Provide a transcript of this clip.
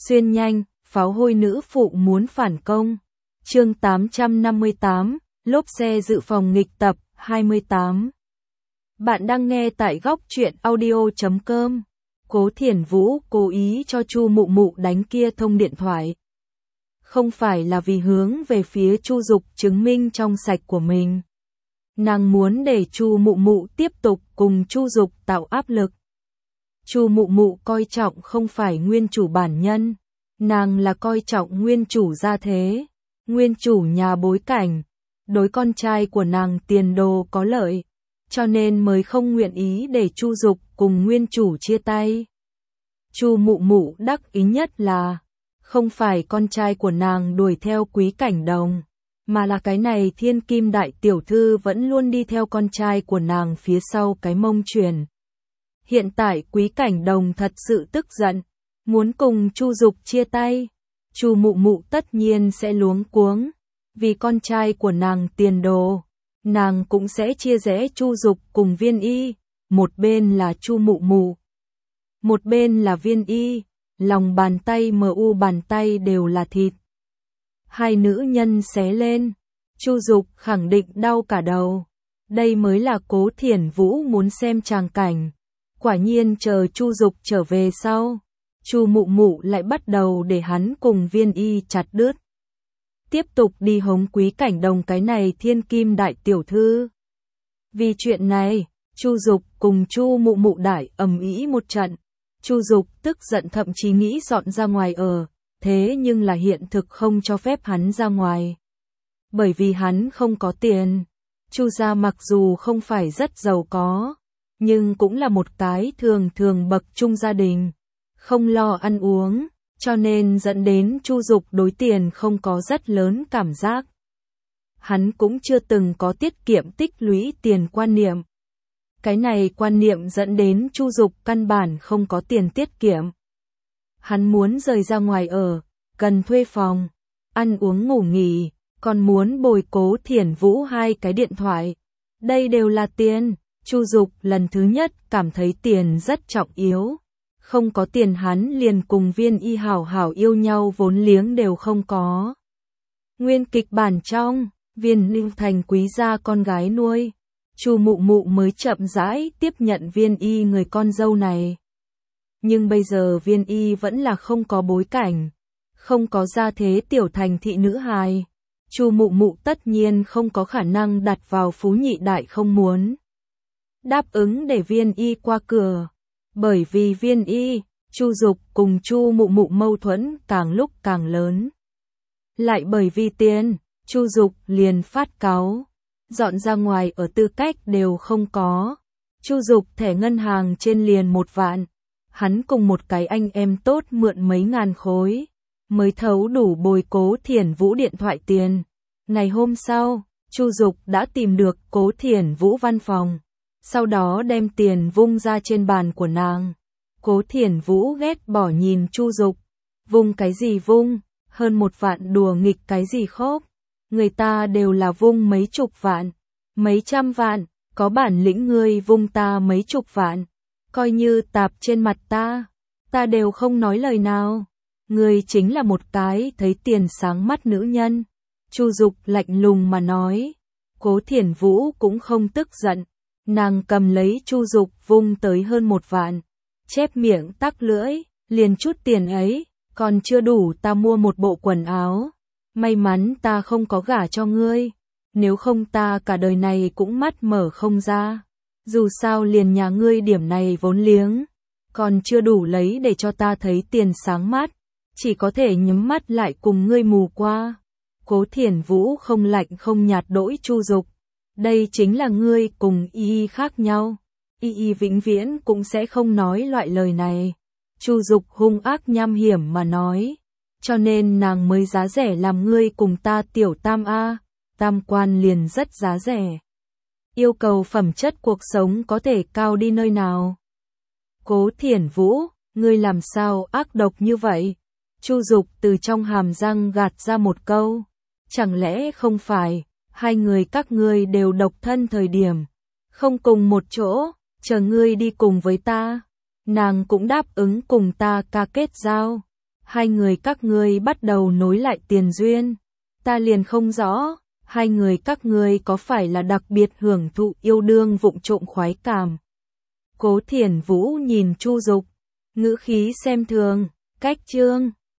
Xuyên nhanh, pháo hôi nữ phụ muốn phản công. Chương 858, lốp xe dự phòng nghịch tập 28. Bạn đang nghe tại góc truyện audio.com. Cố Thiển Vũ cố ý cho Chu Mụ Mụ đánh kia thông điện thoại. Không phải là vì hướng về phía Chu Dục chứng minh trong sạch của mình. Nàng muốn để Chu Mụ Mụ tiếp tục cùng Chu Dục tạo áp lực. Chu Mụ Mụ coi trọng không phải nguyên chủ bản nhân, nàng là coi trọng nguyên chủ gia thế, nguyên chủ nhà bối cảnh, đối con trai của nàng tiền đồ có lợi, cho nên mới không nguyện ý để Chu Dục cùng nguyên chủ chia tay. Chu Mụ Mụ đắc ý nhất là, không phải con trai của nàng đuổi theo Quý Cảnh Đồng, mà là cái này thiên kim đại tiểu thư vẫn luôn đi theo con trai của nàng phía sau cái mông truyền. Hiện tại Quý Cảnh Đồng thật sự tức giận, muốn cùng Chu Dục chia tay. Chu Mụ Mụ tất nhiên sẽ luống cuống, vì con trai của nàng tiền đồ, nàng cũng sẽ chia rẽ Chu Dục cùng Viên Y, một bên là Chu Mụ Mụ, một bên là Viên Y, lòng bàn tay mu bàn tay đều là thịt. Hai nữ nhân xé lên, Chu Dục khẳng định đau cả đầu. Đây mới là Cố Thiển Vũ muốn xem tràng cảnh. Quả nhiên chờ Chu Dục trở về sau, Chu Mụ Mụ lại bắt đầu để hắn cùng Viên Y chặt đứt. Tiếp tục đi hống Quý Cảnh Đồng cái này thiên kim đại tiểu thư. Vì chuyện này, Chu Dục cùng Chu Mụ Mụ đại ầm ĩ một trận. Chu Dục tức giận thậm chí nghĩ dọn ra ngoài ở, thế nhưng là hiện thực không cho phép hắn ra ngoài. Bởi vì hắn không có tiền. Chu gia mặc dù không phải rất giàu có, nhưng cũng là một cái thường thường bậc trung gia đình, không lo ăn uống, cho nên dẫn đến Chu Dục đối tiền không có rất lớn cảm giác. Hắn cũng chưa từng có tiết kiệm tích lũy tiền quan niệm. Cái này quan niệm dẫn đến Chu Dục căn bản không có tiền tiết kiệm. Hắn muốn rời ra ngoài ở, cần thuê phòng, ăn uống ngủ nghỉ, còn muốn bồi Cố Thiển Vũ 2 cái điện thoại. Đây đều là tiền. Chu Dục lần thứ nhất cảm thấy tiền rất trọng yếu. Không có tiền hắn liền cùng Viên Y hảo hảo yêu nhau vốn liếng đều không có. Nguyên kịch bản trong, Viên Lưu thành quý gia con gái nuôi. Chu Mụ Mụ mới chậm rãi tiếp nhận Viên Y người con dâu này. Nhưng bây giờ Viên Y vẫn là không có bối cảnh, không có gia thế tiểu thành thị nữ hài. Chu Mụ Mụ tất nhiên không có khả năng đặt vào phú nhị đại không muốn đáp ứng để Viên Y qua cửa. Bởi vì Viên Y, Chu Dục cùng Chu Mụ Mụ mâu thuẫn càng lúc càng lớn. Lại bởi vì tiền, Chu Dục liền phát cáu, dọn ra ngoài ở tư cách đều không có. Chu Dục thẻ ngân hàng trên liền 1 vạn, hắn cùng một cái anh em tốt mượn mấy ngàn khối, mới thấu đủ bồi Cố Thiển Vũ điện thoại tiền. Ngày hôm sau, Chu Dục đã tìm được Cố Thiển Vũ văn phòng, sau đó đem tiền vung ra trên bàn của nàng. Cố Thiển Vũ ghét bỏ nhìn Chu Dục, vung cái gì vung, hơn 1 vạn đùa nghịch cái gì khóc, người ta đều là vung mấy chục vạn, mấy trăm vạn, có bản lĩnh ngươi vung ta mấy chục vạn, coi như tạp trên mặt ta đều không nói lời nào. Ngươi chính là một cái thấy tiền sáng mắt nữ nhân. Chu Dục lạnh lùng mà nói. Cố Thiển Vũ cũng không tức giận, nàng cầm lấy Chu Dục vung tới hơn 1 vạn, chép miệng tắc lưỡi, liền chút tiền ấy, còn chưa đủ ta mua một bộ quần áo. May mắn ta không có gả cho ngươi, nếu không ta cả đời này cũng mắt mở không ra. Dù sao liền nhà ngươi điểm này vốn liếng, còn chưa đủ lấy để cho ta thấy tiền sáng mắt, chỉ có thể nhắm mắt lại cùng ngươi mù qua. Cố Thiển Vũ không lạnh không nhạt đỗi Chu Dục. Đây chính là ngươi cùng Y khác nhau. Y vĩnh viễn cũng sẽ không nói loại lời này. Chu Dục hung ác nham hiểm mà nói. Cho nên nàng mới giá rẻ làm ngươi cùng ta tiểu tam A. Tam quan liền rất giá rẻ. Yêu cầu phẩm chất cuộc sống có thể cao đi nơi nào. Cố Thiển Vũ, ngươi làm sao ác độc như vậy? Chu Dục từ trong hàm răng gạt ra một câu. Chẳng lẽ không phải, hai người các ngươi đều độc thân thời điểm, không cùng một chỗ, chờ ngươi đi cùng với ta. Nàng cũng đáp ứng cùng ta ca kết giao. hai người các ngươi bắt đầu nối lại tiền duyên. Ta liền không rõ, hai người các ngươi có phải là đặc biệt hưởng thụ yêu đương vụng trộm khoái cảm. Cố Thiển Vũ nhìn Chu Dục, ngữ khí xem thường, cách chương.